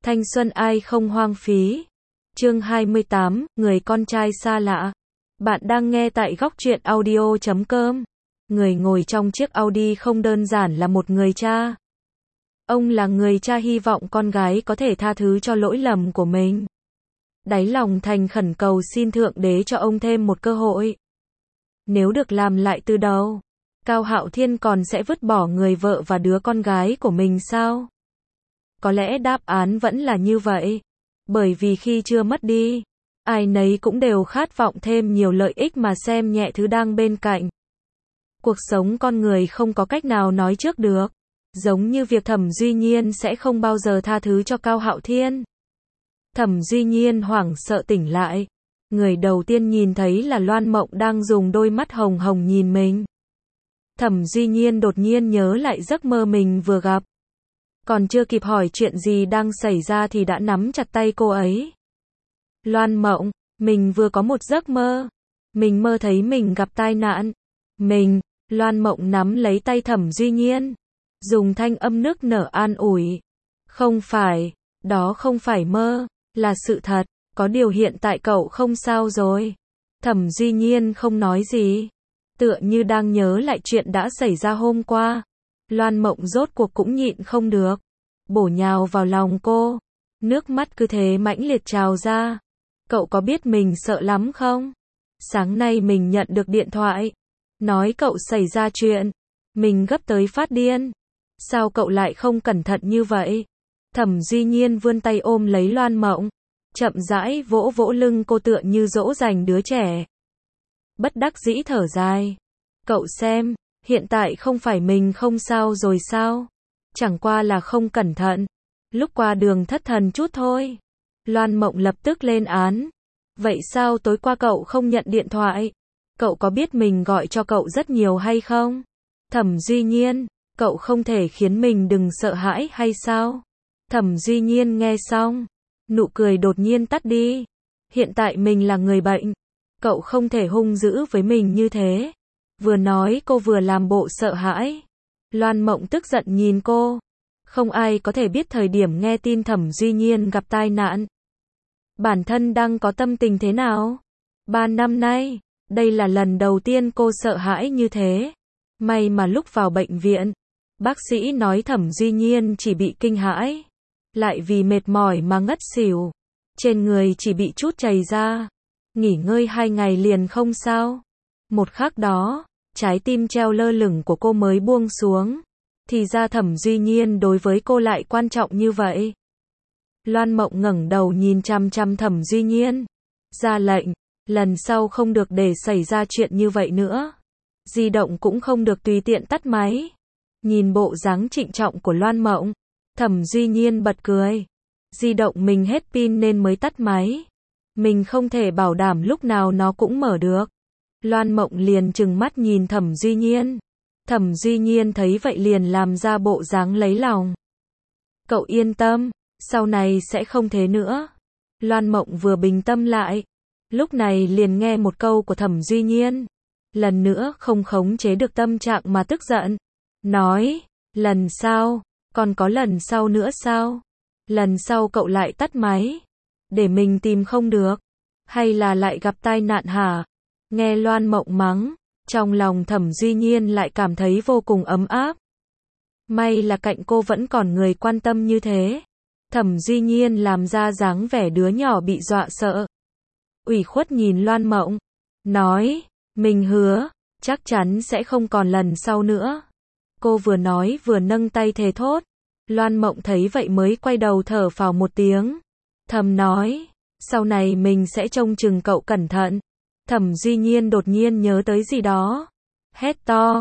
Thanh xuân ai không hoang phí. Chương 28, người con trai xa lạ. Bạn đang nghe tại góc truyện audio.com. Người ngồi trong chiếc Audi không đơn giản là một người cha. Ông là người cha hy vọng con gái có thể tha thứ cho lỗi lầm của mình. Đáy lòng thành khẩn cầu xin Thượng Đế cho ông thêm một cơ hội. Nếu được làm lại từ đầu, Cao Hạo Thiên còn sẽ vứt bỏ người vợ và đứa con gái của mình sao? Có lẽ đáp án vẫn là như vậy. Bởi vì khi chưa mất đi, ai nấy cũng đều khát vọng thêm nhiều lợi ích mà xem nhẹ thứ đang bên cạnh. Cuộc sống con người không có cách nào nói trước được. Giống như việc Thẩm Duy Nhiên sẽ không bao giờ tha thứ cho Cao Hạo Thiên. Thẩm Duy Nhiên hoảng sợ tỉnh lại. Người đầu tiên nhìn thấy là Loan Mộng đang dùng đôi mắt hồng hồng nhìn mình. Thẩm Duy Nhiên đột nhiên nhớ lại giấc mơ mình vừa gặp. Còn chưa kịp hỏi chuyện gì đang xảy ra thì đã nắm chặt tay cô ấy. Loan Mộng, mình vừa có một giấc mơ. Mình mơ thấy mình gặp tai nạn. Loan Mộng nắm lấy tay Thẩm Duy Nhiên. Dùng thanh âm nức nở an ủi. Không phải, đó không phải mơ, là sự thật. Có điều hiện tại cậu không sao rồi. Thẩm Duy Nhiên không nói gì. Tựa như đang nhớ lại chuyện đã xảy ra hôm qua. Loan Mộng rốt cuộc cũng nhịn không được. Bổ nhào vào lòng cô. Nước mắt cứ thế mãnh liệt trào ra. Cậu có biết mình sợ lắm không? Sáng nay mình nhận được điện thoại. Nói cậu xảy ra chuyện. Mình gấp tới phát điên. Sao cậu lại không cẩn thận như vậy? Thẩm Duy Nhiên vươn tay ôm lấy Loan Mộng. Chậm rãi vỗ vỗ lưng cô tựa như dỗ dành đứa trẻ. Bất đắc dĩ thở dài. Cậu xem, hiện tại không phải mình không sao rồi sao? Chẳng qua là không cẩn thận. Lúc qua đường thất thần chút thôi. Loan Mộng lập tức lên án. Vậy sao tối qua cậu không nhận điện thoại? Cậu có biết mình gọi cho cậu rất nhiều hay không? Thẩm Duy Nhiên, cậu không thể khiến mình đừng sợ hãi hay sao? Thẩm Duy Nhiên nghe xong. Nụ cười đột nhiên tắt đi. Hiện tại mình là người bệnh. Cậu không thể hung dữ với mình như thế. Vừa nói cô vừa làm bộ sợ hãi. Loan Mộng tức giận nhìn cô. Không ai có thể biết thời điểm nghe tin Thẩm Duy Nhiên gặp tai nạn. Bản thân đang có tâm tình thế nào? 3 năm nay, đây là lần đầu tiên cô sợ hãi như thế. May mà lúc vào bệnh viện, bác sĩ nói Thẩm Duy Nhiên chỉ bị kinh hãi. Lại vì mệt mỏi mà ngất xỉu. Trên người chỉ bị chút chảy ra. Nghỉ ngơi 2 ngày liền không sao. Một khắc đó, trái tim treo lơ lửng của cô mới buông xuống. Thì ra Thẩm Duy Nhiên đối với cô lại quan trọng như vậy. Loan Mộng ngẩng đầu nhìn chằm chằm Thẩm Duy Nhiên. Ra lệnh, lần sau không được để xảy ra chuyện như vậy nữa. Di động cũng không được tùy tiện tắt máy. Nhìn bộ dáng trịnh trọng của Loan Mộng, Thẩm Duy Nhiên bật cười. Di động mình hết pin nên mới tắt máy. Mình không thể bảo đảm lúc nào nó cũng mở được. Loan Mộng liền trừng mắt nhìn Thẩm Duy Nhiên. Thẩm Duy Nhiên thấy vậy liền làm ra bộ dáng lấy lòng. Cậu yên tâm, sau này sẽ không thế nữa. Loan Mộng vừa bình tâm lại. Lúc này liền nghe một câu của Thẩm Duy Nhiên. Lần nữa không khống chế được tâm trạng mà tức giận. Nói, lần sau, còn có lần sau nữa sao? Lần sau cậu lại tắt máy. Để mình tìm không được. Hay là lại gặp tai nạn hả? Nghe Loan Mộng mắng. Trong lòng Thẩm Duy Nhiên lại cảm thấy vô cùng ấm áp. May là cạnh cô vẫn còn người quan tâm như thế. Thẩm Duy Nhiên làm ra dáng vẻ đứa nhỏ bị dọa sợ. Ủy khuất nhìn Loan Mộng. Nói, mình hứa, chắc chắn sẽ không còn lần sau nữa. Cô vừa nói vừa nâng tay thề thốt. Loan Mộng thấy vậy mới quay đầu thở phào một tiếng. Thầm nói, sau này mình sẽ trông chừng cậu cẩn thận. Thẩm Duy Nhiên đột nhiên nhớ tới gì đó. Hét to,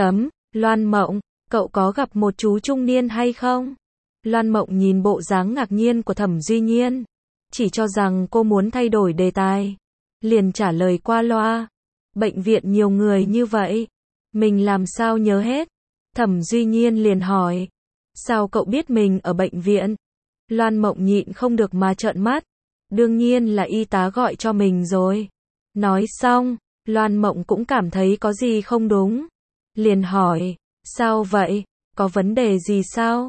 Loan Mộng, cậu có gặp một chú trung niên hay không? Loan Mộng nhìn bộ dáng ngạc nhiên của Thẩm Duy Nhiên. Chỉ cho rằng cô muốn thay đổi đề tài. Liền trả lời qua loa. Bệnh viện nhiều người như vậy. Mình làm sao nhớ hết? Thẩm Duy Nhiên liền hỏi. Sao cậu biết mình ở bệnh viện? Loan Mộng nhịn không được mà trợn mắt. Đương nhiên là y tá gọi cho mình rồi. Nói xong, Loan Mộng cũng cảm thấy có gì không đúng. Liền hỏi, sao vậy? Có vấn đề gì sao?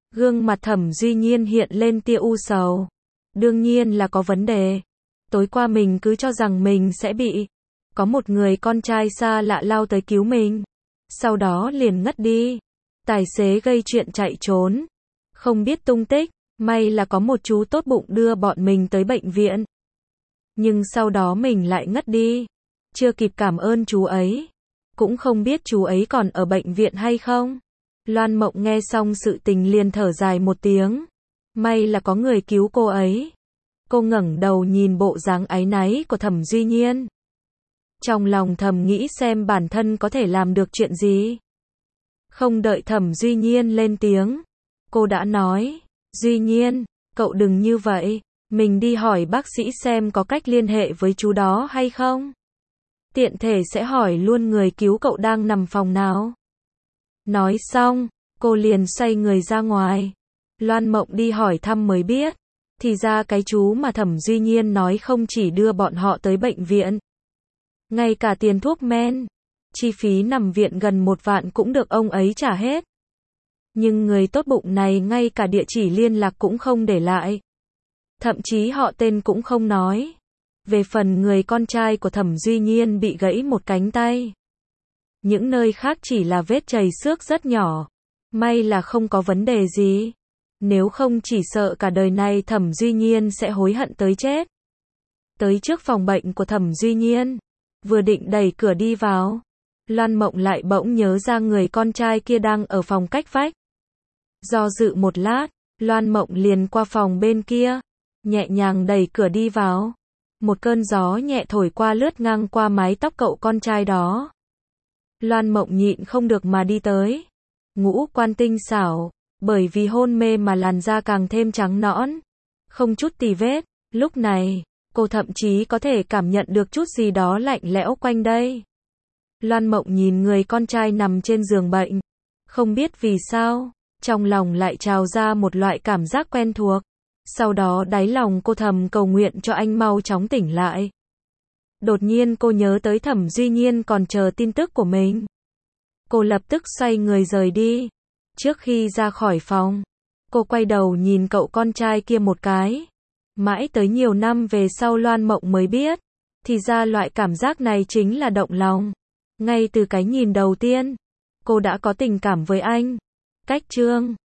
Gương mặt Thẩm Duy Nhiên hiện lên tia u sầu. Đương nhiên là có vấn đề. Tối qua mình cứ cho rằng mình sẽ bị có một người con trai xa lạ lao tới cứu mình. Sau đó liền ngất đi. Tài xế gây chuyện chạy trốn. Không biết tung tích. May là có một chú tốt bụng đưa bọn mình tới bệnh viện. Nhưng sau đó mình lại ngất đi. Chưa kịp cảm ơn chú ấy. Cũng không biết chú ấy còn ở bệnh viện hay không. Loan Mộng nghe xong sự tình liền thở dài một tiếng. May là có người cứu cô ấy. Cô ngẩng đầu nhìn bộ dáng áy náy của Thẩm Duy Nhiên. Trong lòng thầm nghĩ xem bản thân có thể làm được chuyện gì. Không đợi Thẩm Duy Nhiên lên tiếng. Cô đã nói, Duy Nhiên, cậu đừng như vậy. Mình đi hỏi bác sĩ xem có cách liên hệ với chú đó hay không. Tiện thể sẽ hỏi luôn người cứu cậu đang nằm phòng nào. Nói xong, cô liền xoay người ra ngoài. Loan Mộng đi hỏi thăm mới biết. Thì ra cái chú mà Thẩm Duy Nhiên nói không chỉ đưa bọn họ tới bệnh viện. Ngay cả tiền thuốc men, chi phí nằm viện gần 1 vạn cũng được ông ấy trả hết. Nhưng người tốt bụng này ngay cả địa chỉ liên lạc cũng không để lại. Thậm chí họ tên cũng không nói. Về phần người con trai của Thẩm Duy Nhiên bị gãy một cánh tay. Những nơi khác chỉ là vết chầy xước rất nhỏ. May là không có vấn đề gì. Nếu không chỉ sợ cả đời này Thẩm Duy Nhiên sẽ hối hận tới chết. Tới trước phòng bệnh của Thẩm Duy Nhiên. Vừa định đẩy cửa đi vào. Loan Mộng lại bỗng nhớ ra người con trai kia đang ở phòng cách vách. Do dự một lát, Loan Mộng liền qua phòng bên kia. Nhẹ nhàng đẩy cửa đi vào. Một cơn gió nhẹ thổi qua lướt ngang qua mái tóc cậu con trai đó. Loan Mộng nhịn không được mà đi tới. Ngũ quan tinh xảo, bởi vì hôn mê mà làn da càng thêm trắng nõn. Không chút tì vết. Lúc này, cô thậm chí có thể cảm nhận được chút gì đó lạnh lẽo quanh đây. Loan Mộng nhìn người con trai nằm trên giường bệnh. Không biết vì sao, trong lòng lại trào ra một loại cảm giác quen thuộc. Sau đó đáy lòng cô thầm cầu nguyện cho anh mau chóng tỉnh lại. Đột nhiên cô nhớ tới Thẩm Duy Nhiên còn chờ tin tức của mình. Cô lập tức xoay người rời đi. Trước khi ra khỏi phòng, cô quay đầu nhìn cậu con trai kia một cái. Mãi tới nhiều năm về sau Loan Mộng mới biết. Thì ra loại cảm giác này chính là động lòng. Ngay từ cái nhìn đầu tiên, cô đã có tình cảm với anh. Cách chương